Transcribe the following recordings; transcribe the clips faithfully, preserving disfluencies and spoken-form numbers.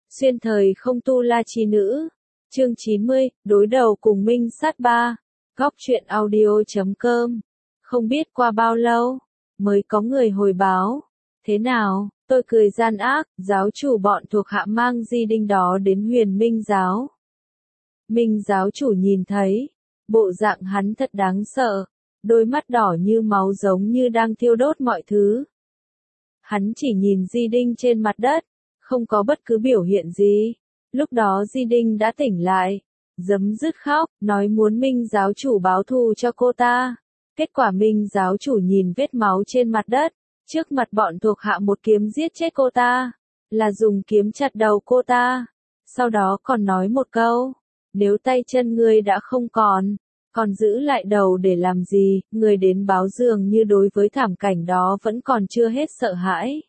Xuyên thời không tu la chi nữ. Chương chín mươi, đối đầu cùng Minh Sát ba. Góc truyện audio chấm com. Không biết qua bao lâu, mới có người hồi báo. Thế nào, tôi cười gian ác, giáo chủ bọn thuộc hạ mang di đinh đó đến Huyền Minh giáo. Minh giáo chủ nhìn thấy, bộ dạng hắn thật đáng sợ, đôi mắt đỏ như máu giống như đang thiêu đốt mọi thứ. Hắn chỉ nhìn di đinh trên mặt đất, không có bất cứ biểu hiện gì. Lúc đó di đinh đã tỉnh lại, giấm dứt khóc, nói muốn Minh giáo chủ báo thù cho cô ta. Kết quả Minh giáo chủ nhìn vết máu trên mặt đất, trước mặt bọn thuộc hạ một kiếm giết chết cô ta, là dùng kiếm chặt đầu cô ta. Sau đó còn nói một câu, nếu tay chân ngươi đã không còn, còn giữ lại đầu để làm gì, người đến báo dường như đối với thảm cảnh đó vẫn còn chưa hết sợ hãi.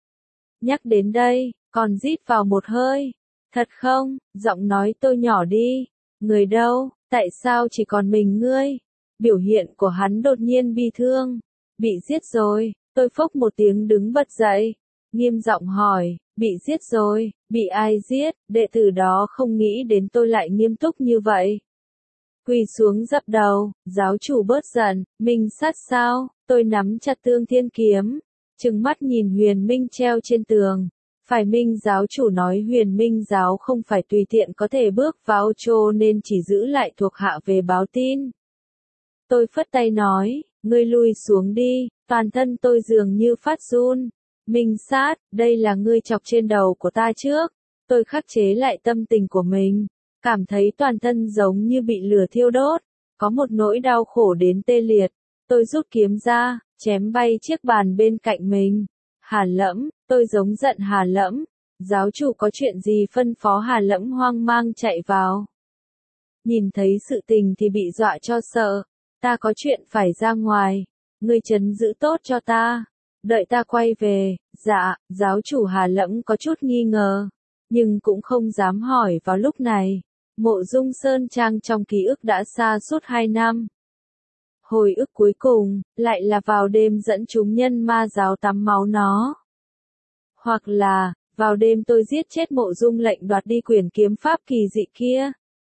Nhắc đến đây, còn rít vào một hơi. Thật không, giọng nói tôi nhỏ đi. Người đâu, tại sao chỉ còn mình ngươi? Biểu hiện của hắn đột nhiên bi thương. Bị giết rồi, tôi phốc một tiếng đứng bật dậy. Nghiêm giọng hỏi, bị giết rồi, bị ai giết? Đệ tử đó không nghĩ đến tôi lại nghiêm túc như vậy. Quỳ xuống dập đầu, giáo chủ bớt giận, Minh Sát sao? Tôi nắm chặt Tương Thiên kiếm, trừng mắt nhìn Huyền Minh treo trên tường. Phải Minh giáo chủ nói Huyền Minh giáo không phải tùy tiện có thể bước vào Châu nên chỉ giữ lại thuộc hạ về báo tin. Tôi phất tay nói, ngươi lui xuống đi, toàn thân tôi dường như phát run. Minh Sát, đây là ngươi chọc trên đầu của ta trước. Tôi khắc chế lại tâm tình của mình, cảm thấy toàn thân giống như bị lửa thiêu đốt, có một nỗi đau khổ đến tê liệt. Tôi rút kiếm ra, chém bay chiếc bàn bên cạnh mình. Hà Lẫm, tôi giống giận Hà Lẫm, giáo chủ có chuyện gì phân phó? Hà Lẫm hoang mang chạy vào. Nhìn thấy sự tình thì bị dọa cho sợ, ta có chuyện phải ra ngoài, ngươi trấn giữ tốt cho ta, đợi ta quay về. Dạ, giáo chủ Hà Lẫm có chút nghi ngờ, nhưng cũng không dám hỏi vào lúc này. Mộ Dung Sơn Trang trong ký ức đã xa suốt hai năm. Hồi ức cuối cùng, lại là vào đêm dẫn chúng nhân ma giáo tắm máu nó. Hoặc là, vào đêm tôi giết chết Mộ Dung Lệnh đoạt đi quyển kiếm pháp kỳ dị kia.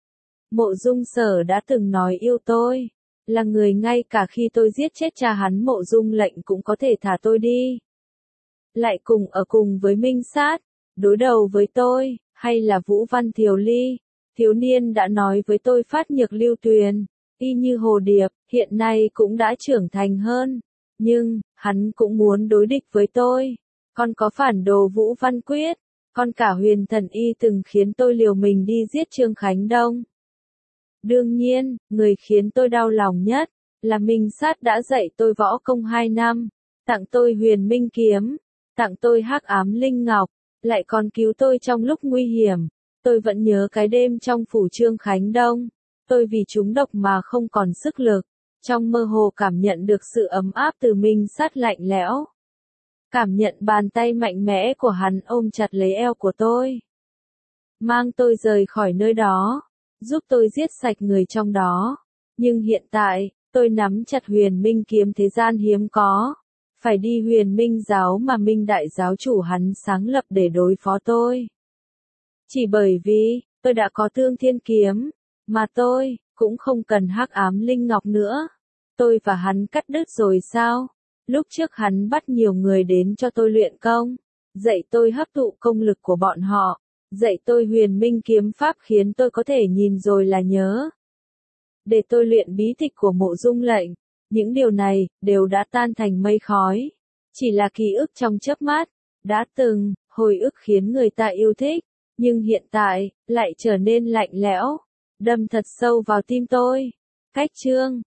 Mộ Dung Sở đã từng nói yêu tôi, là người ngay cả khi tôi giết chết cha hắn Mộ Dung Lệnh cũng có thể thả tôi đi. Lại cùng ở cùng với Minh Sát, đối đầu với tôi, hay là Vũ Văn Thiều Ly, thiếu niên đã nói với tôi phát nhược lưu tuyền. Y như hồ điệp, hiện nay cũng đã trưởng thành hơn. Nhưng, hắn cũng muốn đối địch với tôi. Còn có phản đồ Vũ Văn Quyết. Còn cả Huyền Thần Y từng khiến tôi liều mình đi giết Trương Khánh Đông. Đương nhiên, người khiến tôi đau lòng nhất, là Minh Sát đã dạy tôi võ công hai năm. Tặng tôi Huyền Minh Kiếm. Tặng tôi Hắc Ám Linh Ngọc. Lại còn cứu tôi trong lúc nguy hiểm. Tôi vẫn nhớ cái đêm trong phủ Trương Khánh Đông. Tôi vì trúng độc mà không còn sức lực, trong mơ hồ cảm nhận được sự ấm áp từ Minh Sát lạnh lẽo. Cảm nhận bàn tay mạnh mẽ của hắn ôm chặt lấy eo của tôi. Mang tôi rời khỏi nơi đó, giúp tôi giết sạch người trong đó. Nhưng hiện tại, tôi nắm chặt Huyền Minh kiếm thế gian hiếm có. Phải đi Huyền Minh giáo mà Minh đại giáo chủ hắn sáng lập để đối phó tôi. Chỉ bởi vì, tôi đã có Tương Thiên kiếm. Mà tôi, cũng không cần Hắc Ám Linh Ngọc nữa. Tôi và hắn cắt đứt rồi sao? Lúc trước hắn bắt nhiều người đến cho tôi luyện công. Dạy tôi hấp thụ công lực của bọn họ. Dạy tôi Huyền Minh kiếm pháp khiến tôi có thể nhìn rồi là nhớ. Để tôi luyện bí tịch của Mộ Dung Lệnh. Những điều này, đều đã tan thành mây khói. Chỉ là ký ức trong chớp mắt. Đã từng, hồi ức khiến người ta yêu thích. Nhưng hiện tại, lại trở nên lạnh lẽo. Đâm thật sâu vào tim tôi. Cách chương